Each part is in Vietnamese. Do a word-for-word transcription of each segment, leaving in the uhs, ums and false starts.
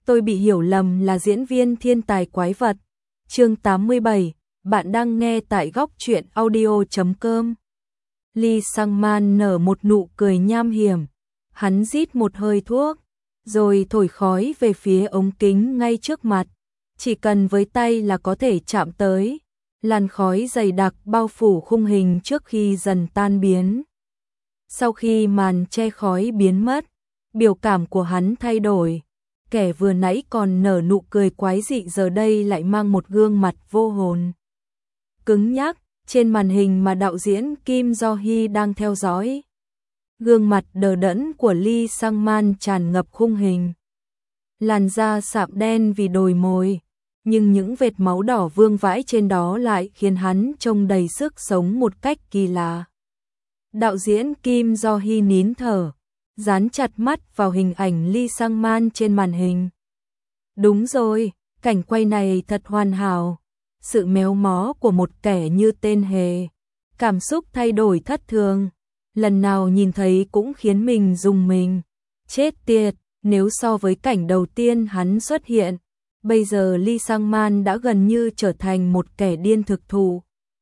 tôi bị hiểu lầm là diễn viên thiên tài quái vật. Chương tám mươi bảy, bạn đang nghe tại góc truyện audio chấm com. Lee Sang-man nở một nụ cười nham hiểm, hắn rít một hơi thuốc, rồi thổi khói về phía ống kính ngay trước mặt, chỉ cần với tay là có thể chạm tới. Làn khói dày đặc bao phủ khung hình trước khi dần tan biến. Sau khi màn che khói biến mất, biểu cảm của hắn thay đổi. Kẻ vừa nãy còn nở nụ cười quái dị giờ đây lại mang một gương mặt vô hồn. Cứng nhắc, trên màn hình mà đạo diễn Kim Do-hee đang theo dõi. Gương mặt đờ đẫn của Lee Sang-man tràn ngập khung hình. Làn da sạm đen vì đồi mồi, nhưng những vệt máu đỏ vương vãi trên đó lại khiến hắn trông đầy sức sống một cách kỳ lạ. Đạo diễn Kim Do-hee nín thở, dán chặt mắt vào hình ảnh Lee Sang-man trên màn hình. Đúng rồi, cảnh quay này thật hoàn hảo. Sự méo mó của một kẻ như tên Hề, cảm xúc thay đổi thất thường, lần nào nhìn thấy cũng khiến mình rùng mình. Chết tiệt, nếu so với cảnh đầu tiên hắn xuất hiện, bây giờ Lee Sang-man đã gần như trở thành một kẻ điên thực thụ.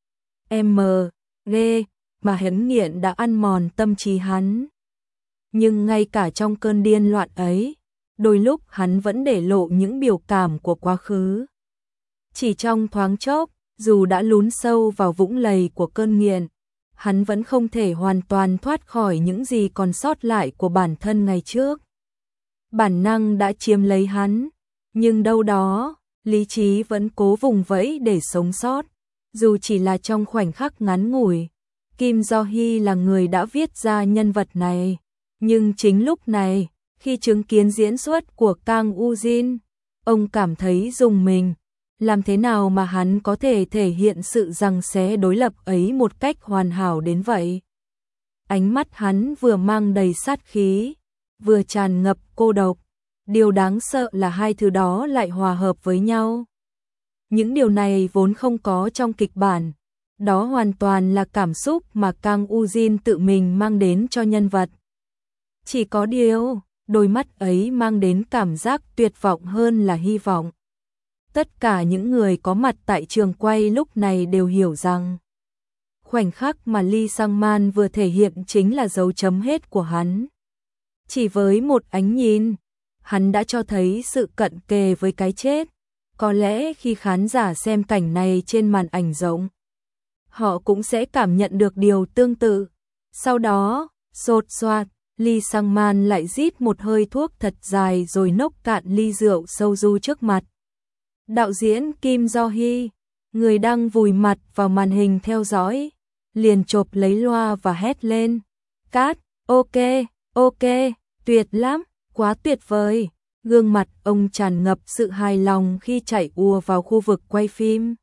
M, G, mà hắn nghiện đã ăn mòn tâm trí hắn. Nhưng ngay cả trong cơn điên loạn ấy, đôi lúc hắn vẫn để lộ những biểu cảm của quá khứ. Chỉ trong thoáng chốc, dù đã lún sâu vào vũng lầy của cơn nghiện, hắn vẫn không thể hoàn toàn thoát khỏi những gì còn sót lại của bản thân ngày trước. Bản năng đã chiếm lấy hắn, nhưng đâu đó, lý trí vẫn cố vùng vẫy để sống sót, dù chỉ là trong khoảnh khắc ngắn ngủi. Kim Do-hee là người đã viết ra nhân vật này, nhưng chính lúc này, khi chứng kiến diễn xuất của Kang Woo-jin, ông cảm thấy rùng mình. Làm thế nào mà hắn có thể thể hiện sự giằng xé đối lập ấy một cách hoàn hảo đến vậy? Ánh mắt hắn vừa mang đầy sát khí, vừa tràn ngập cô độc. Điều đáng sợ là hai thứ đó lại hòa hợp với nhau. Những điều này vốn không có trong kịch bản. Đó hoàn toàn là cảm xúc mà Kang Woo-jin tự mình mang đến cho nhân vật. Chỉ có điều, đôi mắt ấy mang đến cảm giác tuyệt vọng hơn là hy vọng. Tất cả những người có mặt tại trường quay lúc này đều hiểu rằng khoảnh khắc mà Lee Sang-man vừa thể hiện chính là dấu chấm hết của hắn. Chỉ với một ánh nhìn, hắn đã cho thấy sự cận kề với cái chết. Có lẽ khi khán giả xem cảnh này trên màn ảnh rộng, họ cũng sẽ cảm nhận được điều tương tự. Sau đó, xột xoạt, Lee Sang-man lại rít một hơi thuốc thật dài rồi nốc cạn ly rượu sâu du trước mặt. Đạo diễn Kim Do-hee, người đang vùi mặt vào màn hình theo dõi, liền chộp lấy loa và hét lên. Cát, ok, ok, tuyệt lắm, quá tuyệt vời. Gương mặt ông tràn ngập sự hài lòng khi chạy ùa vào khu vực quay phim.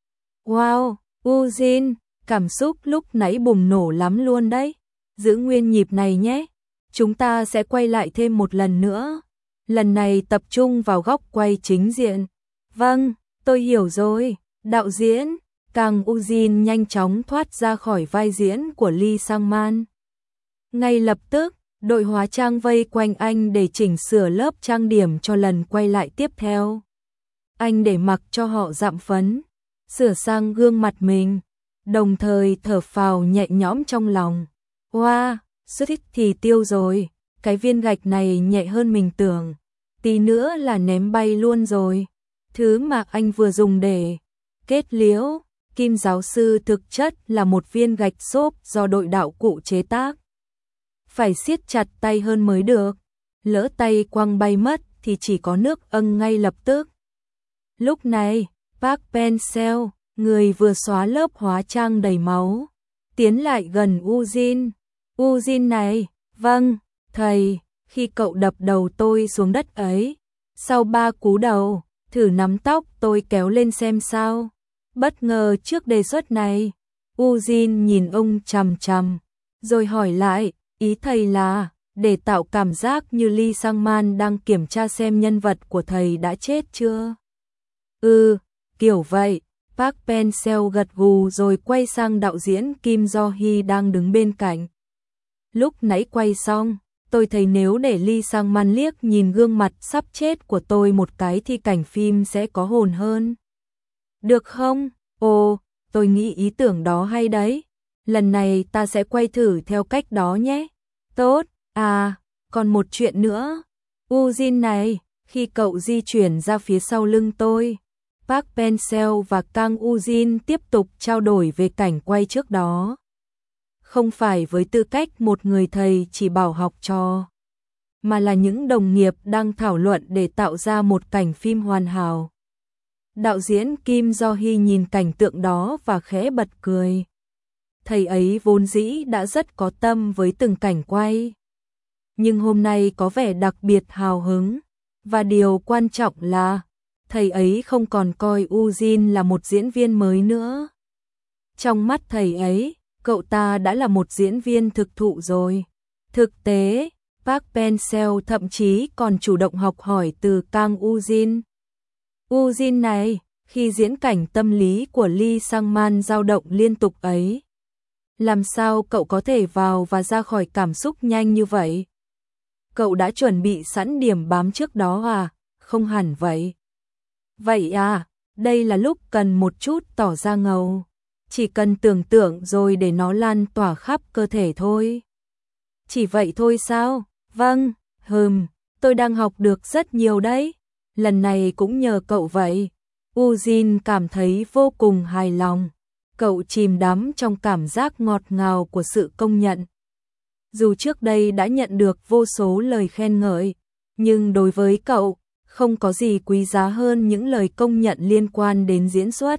Wow, Woo-jin, cảm xúc lúc nãy bùng nổ lắm luôn đấy. Giữ nguyên nhịp này nhé. Chúng ta sẽ quay lại thêm một lần nữa. Lần này tập trung vào góc quay chính diện. Vâng, tôi hiểu rồi. Đạo diễn, Kang Woo-jin nhanh chóng thoát ra khỏi vai diễn của Lee Sang-man. Ngay lập tức, đội hóa trang vây quanh anh để chỉnh sửa lớp trang điểm cho lần quay lại tiếp theo. Anh để mặc cho họ dặm phấn, sửa sang gương mặt mình, đồng thời thở phào nhẹ nhõm trong lòng. Wow, xuất thích thì tiêu rồi, cái viên gạch này nhẹ hơn mình tưởng, tí nữa là ném bay luôn rồi. Thứ mà anh vừa dùng để kết liễu Kim giáo sư thực chất là một viên gạch xốp do đội đạo cụ chế tác. Phải siết chặt tay hơn mới được, lỡ tay quăng bay mất thì chỉ có nước âng ngay lập tức. Lúc này, Park Pen-seo, người vừa xóa lớp hóa trang đầy máu, tiến lại gần Woo-jin. Woo-jin này, vâng, thầy, khi cậu đập đầu tôi xuống đất ấy, sau ba cú đầu, thử nắm tóc tôi kéo lên xem sao. Bất ngờ trước đề xuất này, Woo-jin nhìn ông chằm chằm, rồi hỏi lại, ý thầy là, để tạo cảm giác như Lee Sang-man đang kiểm tra xem nhân vật của thầy đã chết chưa? Ừ, kiểu vậy. Park Pen-seo gật gù rồi quay sang đạo diễn Kim Do-hee đang đứng bên cạnh. Lúc nãy quay xong, Tôi thấy nếu để Lee Sang-man liếc nhìn gương mặt sắp chết của tôi một cái thì cảnh phim sẽ có hồn hơn. Được không? Ồ, tôi nghĩ ý tưởng đó hay đấy. Lần này ta sẽ quay thử theo cách đó nhé. Tốt, à, còn một chuyện nữa. Ujin này, khi cậu di chuyển ra phía sau lưng tôi, Park Pen-seo và Kang Ujin tiếp tục trao đổi về cảnh quay trước đó. Không phải với tư cách một người thầy chỉ bảo học trò, mà là những đồng nghiệp đang thảo luận để tạo ra một cảnh phim hoàn hảo. Đạo diễn Kim Do-hee nhìn cảnh tượng đó và khẽ bật cười. Thầy ấy vốn dĩ đã rất có tâm với từng cảnh quay, nhưng hôm nay có vẻ đặc biệt hào hứng, và điều quan trọng là thầy ấy không còn coi Ujin là một diễn viên mới nữa. Trong mắt thầy ấy, cậu ta đã là một diễn viên thực thụ rồi. Thực tế, Park Pen-seo thậm chí còn chủ động học hỏi từ Kang Ujin. Ujin này, khi diễn cảnh tâm lý của Lee Sang-man dao động liên tục ấy, làm sao cậu có thể vào và ra khỏi cảm xúc nhanh như vậy? Cậu đã chuẩn bị sẵn điểm bám trước đó à? Không hẳn vậy. Vậy à, đây là lúc cần một chút tỏ ra ngầu. Chỉ cần tưởng tượng rồi để nó lan tỏa khắp cơ thể thôi. Chỉ vậy thôi sao? Vâng, hừm, tôi đang học được rất nhiều đấy. Lần này cũng nhờ cậu vậy. Ujin cảm thấy vô cùng hài lòng. Cậu chìm đắm trong cảm giác ngọt ngào của sự công nhận. Dù trước đây đã nhận được vô số lời khen ngợi, nhưng đối với cậu, không có gì quý giá hơn những lời công nhận liên quan đến diễn xuất.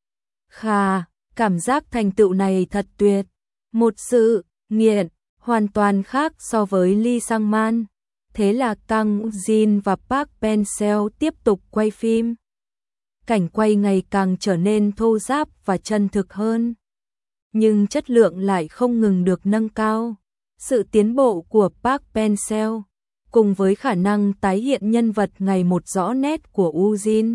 Khà, cảm giác thành tựu này thật tuyệt. Một sự nghiện hoàn toàn khác so với Lee Sang-man. Thế là Kang Ujin và Park Pen-seo tiếp tục quay phim. Cảnh quay ngày càng trở nên thô ráp và chân thực hơn, nhưng chất lượng lại không ngừng được nâng cao. Sự tiến bộ của Park Pen-seo cùng với khả năng tái hiện nhân vật ngày một rõ nét của Ujin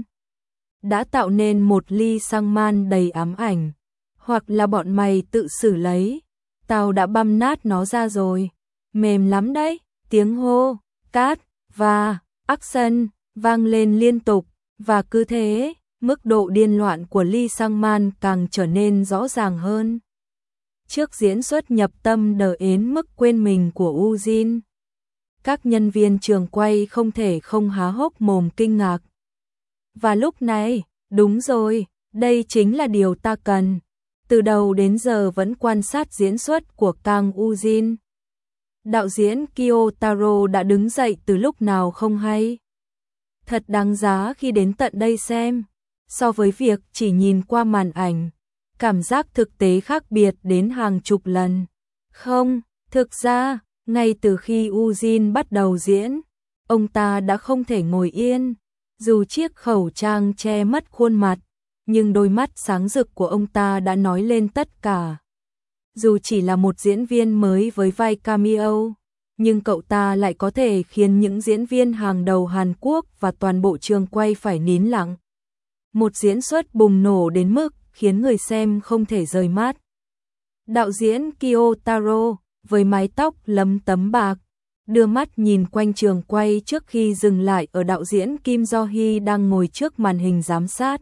đã tạo nên một Lee Sang-man đầy ám ảnh. Hoặc là bọn mày tự xử lấy, tao đã băm nát nó ra rồi. Mềm lắm đấy. Tiếng hô, cát và action vang lên liên tục, và cứ thế, mức độ điên loạn của Lee Sang-man càng trở nên rõ ràng hơn. Trước diễn xuất nhập tâm đờ đến mức quên mình của Ujin, các nhân viên trường quay không thể không há hốc mồm kinh ngạc. Và lúc này, đúng rồi, đây chính là điều ta cần. Từ đầu đến giờ vẫn quan sát diễn xuất của Kang Ujin. Đạo diễn Kiyotaro đã đứng dậy từ lúc nào không hay. Thật đáng giá khi đến tận đây xem. So với việc chỉ nhìn qua màn ảnh, cảm giác thực tế khác biệt đến hàng chục lần. Không, thực ra, ngay từ khi Ujin bắt đầu diễn, ông ta đã không thể ngồi yên. Dù chiếc khẩu trang che mất khuôn mặt, nhưng đôi mắt sáng rực của ông ta đã nói lên tất cả. Dù chỉ là một diễn viên mới với vai cameo, nhưng cậu ta lại có thể khiến những diễn viên hàng đầu Hàn Quốc và toàn bộ trường quay phải nín lặng. Một diễn xuất bùng nổ đến mức khiến người xem không thể rời mắt. Đạo diễn Kiyotaro, với mái tóc lấm tấm bạc, đưa mắt nhìn quanh trường quay trước khi dừng lại ở đạo diễn Kim Do-hee đang ngồi trước màn hình giám sát.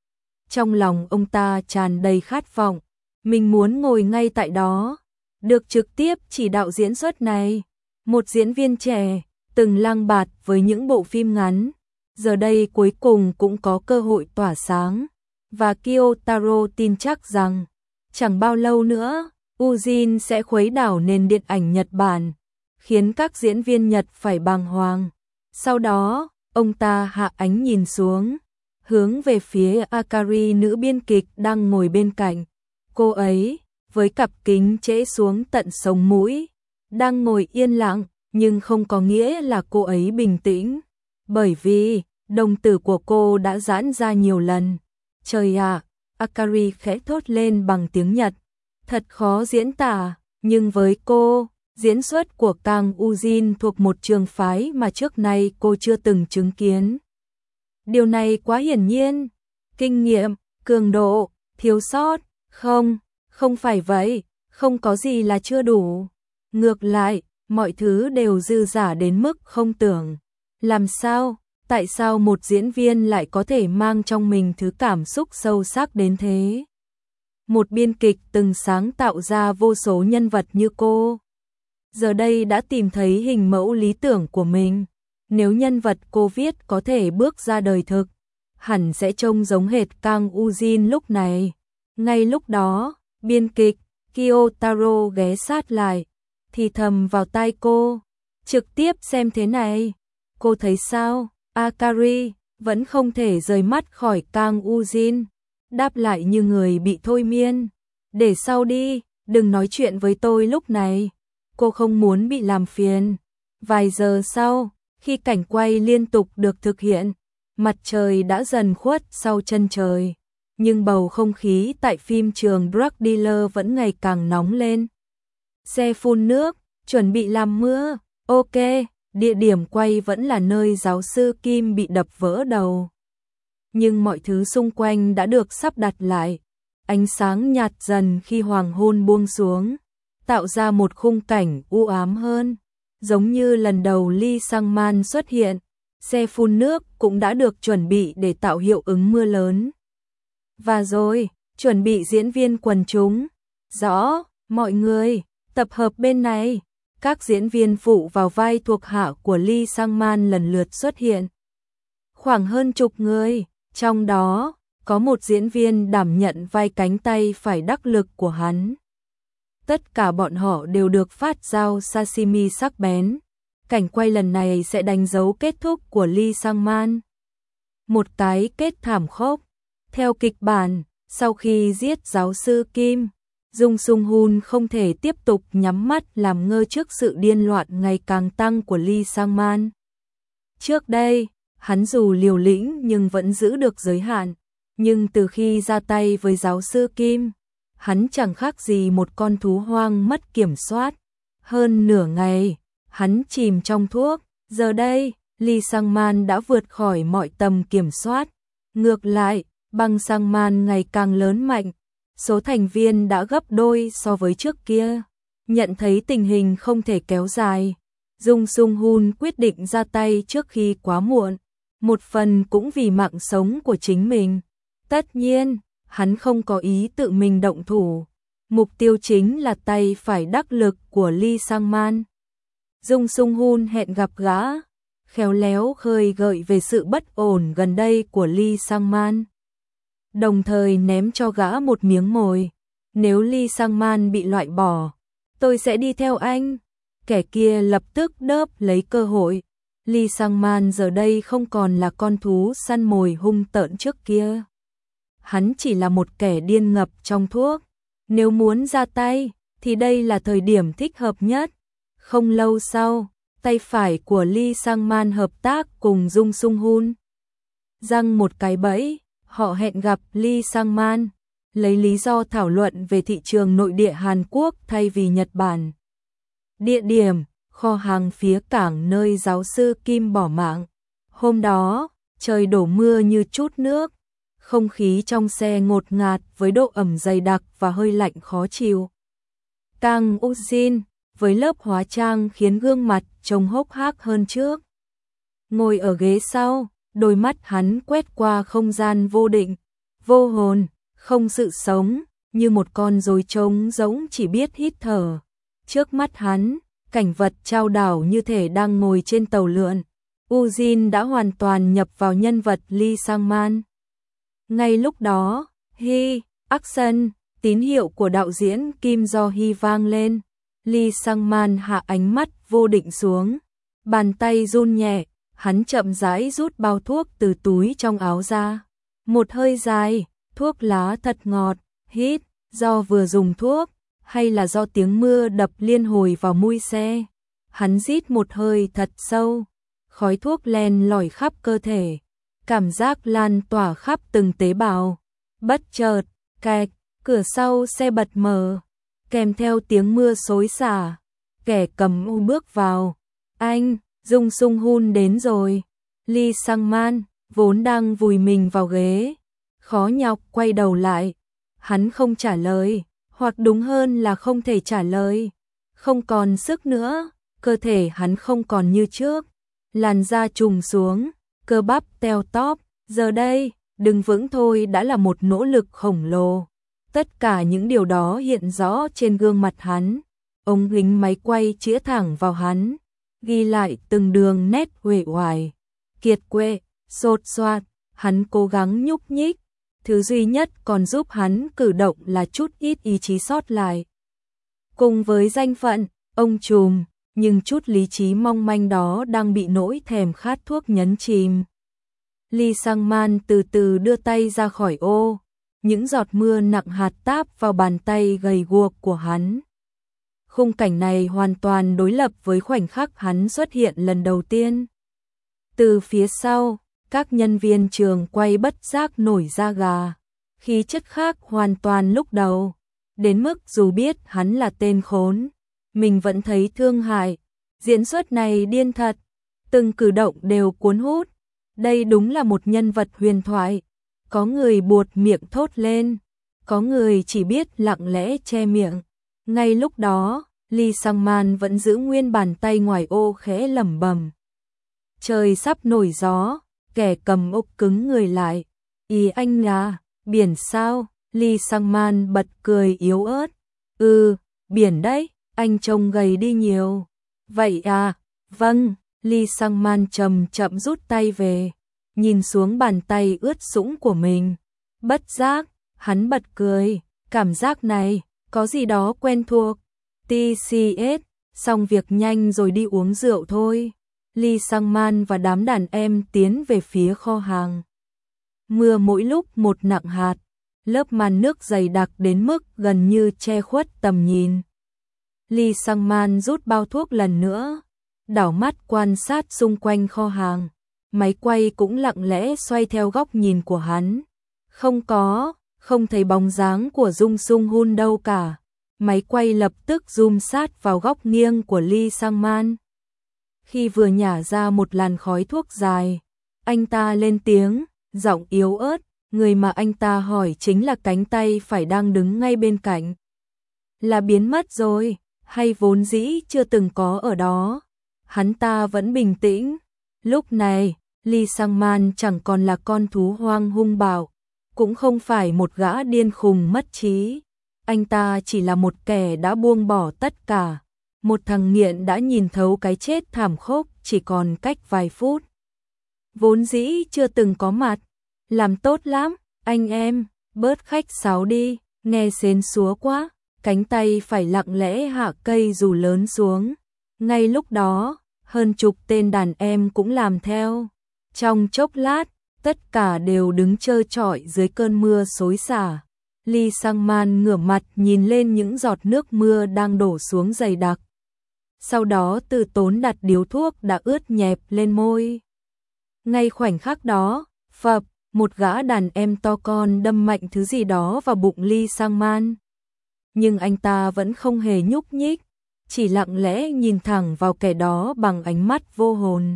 Trong lòng ông ta tràn đầy khát vọng, mình muốn ngồi ngay tại đó, được trực tiếp chỉ đạo diễn xuất này. Một diễn viên trẻ, từng lang bạt với những bộ phim ngắn, giờ đây cuối cùng cũng có cơ hội tỏa sáng. Và Kiyotaro tin chắc rằng, chẳng bao lâu nữa, Ujin sẽ khuấy đảo nền điện ảnh Nhật Bản, khiến các diễn viên Nhật phải bàng hoàng. Sau đó, ông ta hạ ánh nhìn xuống, hướng về phía Akari, nữ biên kịch đang ngồi bên cạnh. Cô ấy, với cặp kính trễ xuống tận sống mũi, đang ngồi yên lặng, nhưng không có nghĩa là cô ấy bình tĩnh, bởi vì đồng tử của cô đã giãn ra nhiều lần. Trời ạ, Akari khẽ thốt lên bằng tiếng Nhật. Thật khó diễn tả, nhưng với cô, diễn xuất của Kang Ujin thuộc một trường phái mà trước nay cô chưa từng chứng kiến. Điều này quá hiển nhiên. Kinh nghiệm, cường độ, thiếu sót. Không, không phải vậy, không có gì là chưa đủ. Ngược lại, mọi thứ đều dư dả đến mức không tưởng. Làm sao, tại sao một diễn viên lại có thể mang trong mình thứ cảm xúc sâu sắc đến thế? Một biên kịch từng sáng tạo ra vô số nhân vật như cô, giờ đây đã tìm thấy hình mẫu lý tưởng của mình. Nếu nhân vật cô viết có thể bước ra đời thực, hẳn sẽ trông giống hệt Kang Woo-jin lúc này. Ngay lúc đó, biên kịch Kiyotaro ghé sát lại, thì thầm vào tai cô, trực tiếp xem thế này. Cô thấy sao? Akari vẫn không thể rời mắt khỏi Kang Woo-jin, đáp lại như người bị thôi miên. Để sau đi, đừng nói chuyện với tôi lúc này. Cô không muốn bị làm phiền. Vài giờ sau, khi cảnh quay liên tục được thực hiện, mặt trời đã dần khuất sau chân trời, nhưng bầu không khí tại phim trường Drug Dealer vẫn ngày càng nóng lên. Xe phun nước, chuẩn bị làm mưa. Ok, địa điểm quay vẫn là nơi giáo sư Kim bị đập vỡ đầu. Nhưng mọi thứ xung quanh đã được sắp đặt lại. Ánh sáng nhạt dần khi hoàng hôn buông xuống, tạo ra một khung cảnh u ám hơn. Giống như lần đầu Lee Sang-man xuất hiện, xe phun nước cũng đã được chuẩn bị để tạo hiệu ứng mưa lớn. Và rồi, chuẩn bị diễn viên quần chúng. Rõ, mọi người, tập hợp bên này. Các diễn viên phụ vào vai thuộc hạ của Lee Sang-man lần lượt xuất hiện. Khoảng hơn chục người, trong đó có một diễn viên đảm nhận vai cánh tay phải đắc lực của hắn. Tất cả bọn họ đều được phát dao sashimi sắc bén. Cảnh quay lần này sẽ đánh dấu kết thúc của Lee Sang-man. Một cái kết thảm khốc. Theo kịch bản, sau khi giết giáo sư Kim, Jung Sung-hoon không thể tiếp tục nhắm mắt làm ngơ trước sự điên loạn ngày càng tăng của Lee Sang-man. Trước đây, hắn dù liều lĩnh nhưng vẫn giữ được giới hạn. Nhưng từ khi ra tay với giáo sư Kim, hắn chẳng khác gì một con thú hoang mất kiểm soát. Hơn nửa ngày, hắn chìm trong thuốc. Giờ đây, Lee Sang-man đã vượt khỏi mọi tầm kiểm soát. Ngược lại, băng Sang-man ngày càng lớn mạnh. Số thành viên đã gấp đôi so với trước kia. Nhận thấy tình hình không thể kéo dài, Jung Sung-hoon quyết định ra tay trước khi quá muộn. Một phần cũng vì mạng sống của chính mình. Tất nhiên, hắn không có ý tự mình động thủ. Mục tiêu chính là tay phải đắc lực của Lee Sang-man. Jung Sung-hoon hẹn gặp gã, khéo léo khơi gợi về sự bất ổn gần đây của Lee Sang-man. Đồng thời ném cho gã một miếng mồi. Nếu Lee Sang-man bị loại bỏ, tôi sẽ đi theo anh. Kẻ kia lập tức đớp lấy cơ hội. Lee Sang-man giờ đây không còn là con thú săn mồi hung tợn trước kia. Hắn chỉ là một kẻ điên ngập trong thuốc. Nếu muốn ra tay, thì đây là thời điểm thích hợp nhất. Không lâu sau, tay phải của Lee Sang-man hợp tác cùng Jung Sung-hoon. Răng một cái bẫy, họ hẹn gặp Lee Sang-man, lấy lý do thảo luận về thị trường nội địa Hàn Quốc thay vì Nhật Bản. Địa điểm, kho hàng phía cảng nơi giáo sư Kim bỏ mạng. Hôm đó, trời đổ mưa như trút nước. Không khí trong xe ngột ngạt với độ ẩm dày đặc và hơi lạnh khó chịu. Kang Woo-jin với lớp hóa trang khiến gương mặt trông hốc hác hơn trước. Ngồi ở ghế sau, đôi mắt hắn quét qua không gian vô định, vô hồn, không sự sống, như một con rối trống rỗng chỉ biết hít thở. Trước mắt hắn, cảnh vật trao đảo như thể đang ngồi trên tàu lượn. Woo-jin đã hoàn toàn nhập vào nhân vật Lee Sang-man. Ngay lúc đó, Hi, action, tín hiệu của đạo diễn Kim Do-hee vang lên. Lee Sang-man hạ ánh mắt vô định xuống, bàn tay run nhẹ, hắn chậm rãi rút bao thuốc từ túi trong áo ra. Một hơi dài, thuốc lá thật ngọt, hít, do vừa dùng thuốc, hay là do tiếng mưa đập liên hồi vào mui xe. Hắn rít một hơi thật sâu, khói thuốc len lỏi khắp cơ thể, cảm giác lan tỏa khắp từng tế bào. Bất chợt, cạch, cửa sau xe bật mở, kèm theo tiếng mưa xối xả. Kẻ cầm u bước vào. Anh, Jung Sung-hoon đến rồi. Lee Sang-man vốn đang vùi mình vào ghế, khó nhọc quay đầu lại. Hắn không trả lời, hoặc đúng hơn là không thể trả lời. Không còn sức nữa, cơ thể hắn không còn như trước, làn da trùng xuống, cơ bắp teo tóp, giờ đây, đứng vững thôi đã là một nỗ lực khổng lồ. Tất cả những điều đó hiện rõ trên gương mặt hắn, ống kính máy quay chĩa thẳng vào hắn, ghi lại từng đường nét uể oải, kiệt quệ, sột soạt, hắn cố gắng nhúc nhích, thứ duy nhất còn giúp hắn cử động là chút ít ý chí sót lại. Cùng với danh phận, ông trùm, nhưng chút lý trí mong manh đó đang bị nỗi thèm khát thuốc nhấn chìm. Lee Sang-man từ từ đưa tay ra khỏi ô, những giọt mưa nặng hạt táp vào bàn tay gầy guộc của hắn. Khung cảnh này hoàn toàn đối lập với khoảnh khắc hắn xuất hiện lần đầu tiên. Từ phía sau, các nhân viên trường quay bất giác nổi da gà, khí chất khác hoàn toàn lúc đầu, đến mức dù biết hắn là tên khốn, mình vẫn thấy thương hại. Diễn xuất này điên thật, từng cử động đều cuốn hút, đây đúng là một nhân vật huyền thoại. Có người buột miệng thốt lên, có người chỉ biết lặng lẽ che miệng. Ngay lúc đó, Lee Sang-man vẫn giữ nguyên bàn tay ngoài ô khẽ lẩm bẩm. Trời sắp nổi gió, kẻ cầm ốc cứng người lại. Ý anh là, biển sao? Lee Sang-man bật cười yếu ớt. Ừ, biển đấy, anh trông gầy đi nhiều. Vậy à, vâng, Lee Sang-man chậm chậm rút tay về, nhìn xuống bàn tay ướt sũng của mình. Bất giác, hắn bật cười, cảm giác này, có gì đó quen thuộc. tê xê ét, xong việc nhanh rồi đi uống rượu thôi. Lee Sang-man và đám đàn em tiến về phía kho hàng. Mưa mỗi lúc một nặng hạt, lớp màn nước dày đặc đến mức gần như che khuất tầm nhìn. Lee Sang-man rút bao thuốc lần nữa, đảo mắt quan sát xung quanh kho hàng. Máy quay cũng lặng lẽ xoay theo góc nhìn của hắn. Không có, không thấy bóng dáng của Jung Sung Hun đâu cả. Máy quay lập tức zoom sát vào góc nghiêng của Lee Sang-man. Khi vừa nhả ra một làn khói thuốc dài, anh ta lên tiếng, giọng yếu ớt, người mà anh ta hỏi chính là cánh tay phải đang đứng ngay bên cạnh. Là biến mất rồi, hay vốn dĩ chưa từng có ở đó? Hắn ta vẫn bình tĩnh. Lúc này, Lee Sang-man chẳng còn là con thú hoang hung bạo, cũng không phải một gã điên khùng mất trí. Anh ta chỉ là một kẻ đã buông bỏ tất cả, một thằng nghiện đã nhìn thấu cái chết thảm khốc chỉ còn cách vài phút. Vốn dĩ chưa từng có mặt, làm tốt lắm, anh em, bớt khách sáo đi, nghe xến xúa quá, cánh tay phải lặng lẽ hạ cây dù lớn xuống. Ngay lúc đó, hơn chục tên đàn em cũng làm theo. Trong chốc lát, tất cả đều đứng trơ trọi dưới cơn mưa xối xả. Lee Sang-man ngửa mặt nhìn lên những giọt nước mưa đang đổ xuống dày đặc. Sau đó từ tốn đặt điếu thuốc đã ướt nhẹp lên môi. Ngay khoảnh khắc đó, phập, một gã đàn em to con đâm mạnh thứ gì đó vào bụng Lee Sang-man. Nhưng anh ta vẫn không hề nhúc nhích, chỉ lặng lẽ nhìn thẳng vào kẻ đó bằng ánh mắt vô hồn.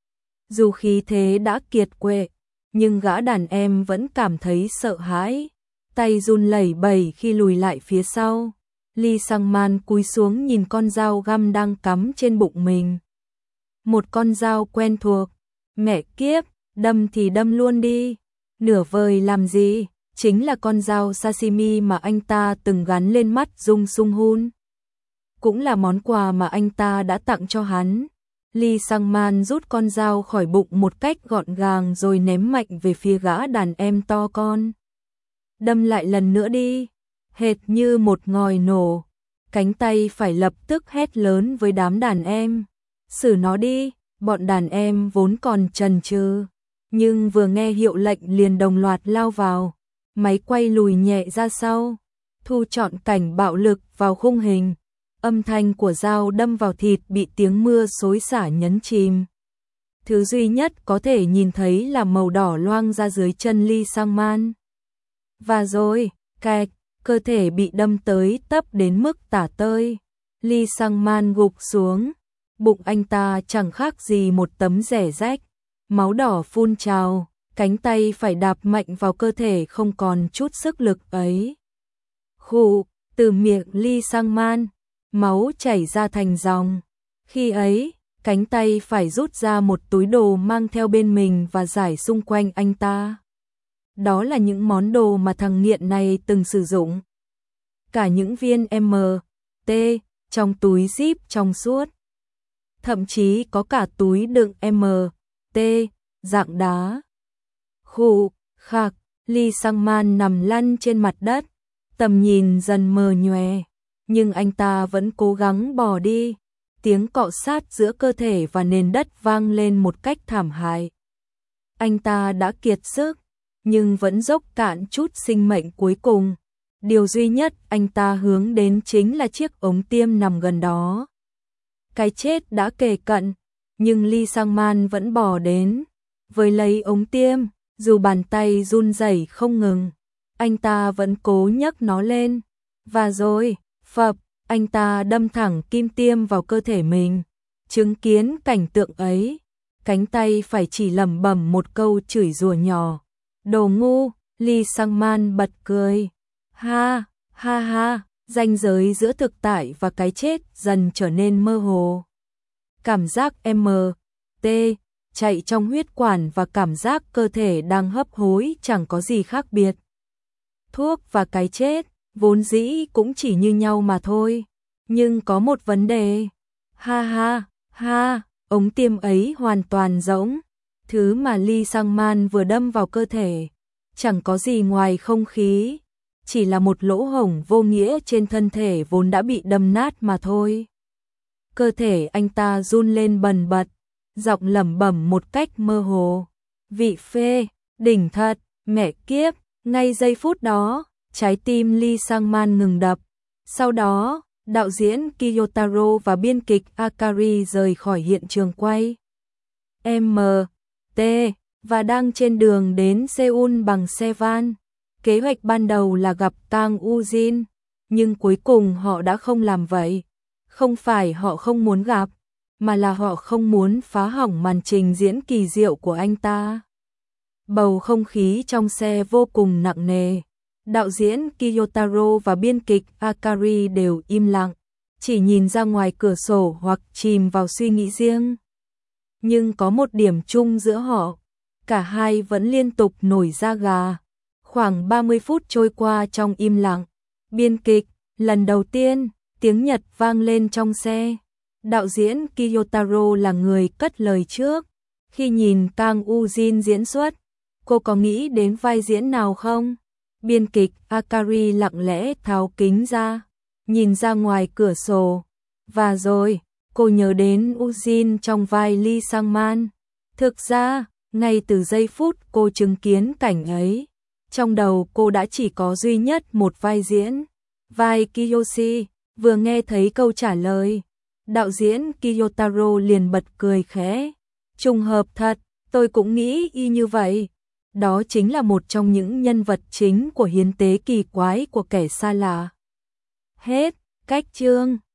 Dù khí thế đã kiệt quệ, nhưng gã đàn em vẫn cảm thấy sợ hãi, tay run lẩy bẩy khi lùi lại phía sau. Lee Sang-man cúi xuống nhìn con dao găm đang cắm trên bụng mình. Một con dao quen thuộc, mẹ kiếp, đâm thì đâm luôn đi, nửa vời làm gì, chính là con dao sashimi mà anh ta từng gắn lên mắt Jung Sung Hun. Cũng là món quà mà anh ta đã tặng cho hắn. Lee Sang-man rút con dao khỏi bụng một cách gọn gàng rồi ném mạnh về phía gã đàn em to con. Đâm lại lần nữa đi, hệt như một ngòi nổ. Cánh tay phải lập tức hét lớn với đám đàn em. Xử nó đi, bọn đàn em vốn còn chần chừ, nhưng vừa nghe hiệu lệnh liền đồng loạt lao vào. Máy quay lùi nhẹ ra sau, thu trọn cảnh bạo lực vào khung hình. Âm thanh của dao đâm vào thịt bị tiếng mưa xối xả nhấn chìm. Thứ duy nhất có thể nhìn thấy là màu đỏ loang ra dưới chân Lee Sang-man. Và rồi, cạch, cơ thể bị đâm tới tấp đến mức tả tơi. Lee Sang-man gục xuống, bụng anh ta chẳng khác gì một tấm rẻ rách, máu đỏ phun trào, cánh tay phải đạp mạnh vào cơ thể không còn chút sức lực ấy. Khụ, từ miệng Lee Sang-man, máu chảy ra thành dòng. Khi ấy, cánh tay phải rút ra một túi đồ mang theo bên mình và giải xung quanh anh ta. Đó là những món đồ mà thằng nghiện này từng sử dụng. Cả những viên em tê trong túi zip trong suốt. Thậm chí có cả túi đựng em tê dạng đá. Khụ, khạc, Lee Sangman nằm lăn trên mặt đất, tầm nhìn dần mờ nhòe, nhưng anh ta vẫn cố gắng bò đi. Tiếng cọ sát giữa cơ thể và nền đất vang lên một cách thảm hại. Anh ta đã kiệt sức, nhưng vẫn dốc cạn chút sinh mệnh cuối cùng. Điều duy nhất anh ta hướng đến chính là chiếc ống tiêm nằm gần đó. Cái chết đã kề cận, nhưng Lee Sangman vẫn bò đến. Với lấy ống tiêm, dù bàn tay run rẩy không ngừng, anh ta vẫn cố nhấc nó lên. Và rồi, phập, anh ta đâm thẳng kim tiêm vào cơ thể mình. Chứng kiến cảnh tượng ấy, cánh tay phải chỉ lẩm bẩm một câu chửi rủa nhỏ. Đồ ngu, Lee Sangman bật cười. Ha, ha ha, ranh giới giữa thực tại và cái chết dần trở nên mơ hồ. Cảm giác em tê chạy trong huyết quản và cảm giác cơ thể đang hấp hối chẳng có gì khác biệt. Thuốc và cái chết vốn dĩ cũng chỉ như nhau mà thôi, nhưng có một vấn đề. Ha ha, ha, ống tiêm ấy hoàn toàn rỗng. Thứ mà Lee Sangman vừa đâm vào cơ thể chẳng có gì ngoài không khí, chỉ là một lỗ hổng vô nghĩa trên thân thể vốn đã bị đâm nát mà thôi. Cơ thể anh ta run lên bần bật, giọng lẩm bẩm một cách mơ hồ. Vị phê, đỉnh thật, mẹ kiếp. Ngay giây phút đó, trái tim Lee Sangman ngừng đập. Sau đó, đạo diễn Kiyotaro và biên kịch Akari rời khỏi hiện trường quay. em tê và đang trên đường đến Seoul bằng xe van. Kế hoạch ban đầu là gặp Kang Woo-jin, nhưng cuối cùng họ đã không làm vậy. Không phải họ không muốn gặp, mà là họ không muốn phá hỏng màn trình diễn kỳ diệu của anh ta. Bầu không khí trong xe vô cùng nặng nề. Đạo diễn Kiyotaro và biên kịch Akari đều im lặng, chỉ nhìn ra ngoài cửa sổ hoặc chìm vào suy nghĩ riêng. Nhưng có một điểm chung giữa họ, cả hai vẫn liên tục nổi da gà. Khoảng ba mươi phút trôi qua trong im lặng. Biên kịch, lần đầu tiên, tiếng Nhật vang lên trong xe. Đạo diễn Kiyotaro là người cất lời trước. Khi nhìn Kang Woo-jin diễn xuất, cô có nghĩ đến vai diễn nào không? Biên kịch Akari lặng lẽ tháo kính ra, nhìn ra ngoài cửa sổ. Và rồi, cô nhớ đến Woo-jin trong vai Lee Sangman. Thực ra, ngay từ giây phút cô chứng kiến cảnh ấy, trong đầu cô đã chỉ có duy nhất một vai diễn, vai Kiyoshi. Vừa nghe thấy câu trả lời, đạo diễn Kiyotaro liền bật cười khẽ. Trùng hợp thật, tôi cũng nghĩ y như vậy. Đó chính là một trong những nhân vật chính của hiến tế kỳ quái của kẻ xa lạ. Hết, cách chương.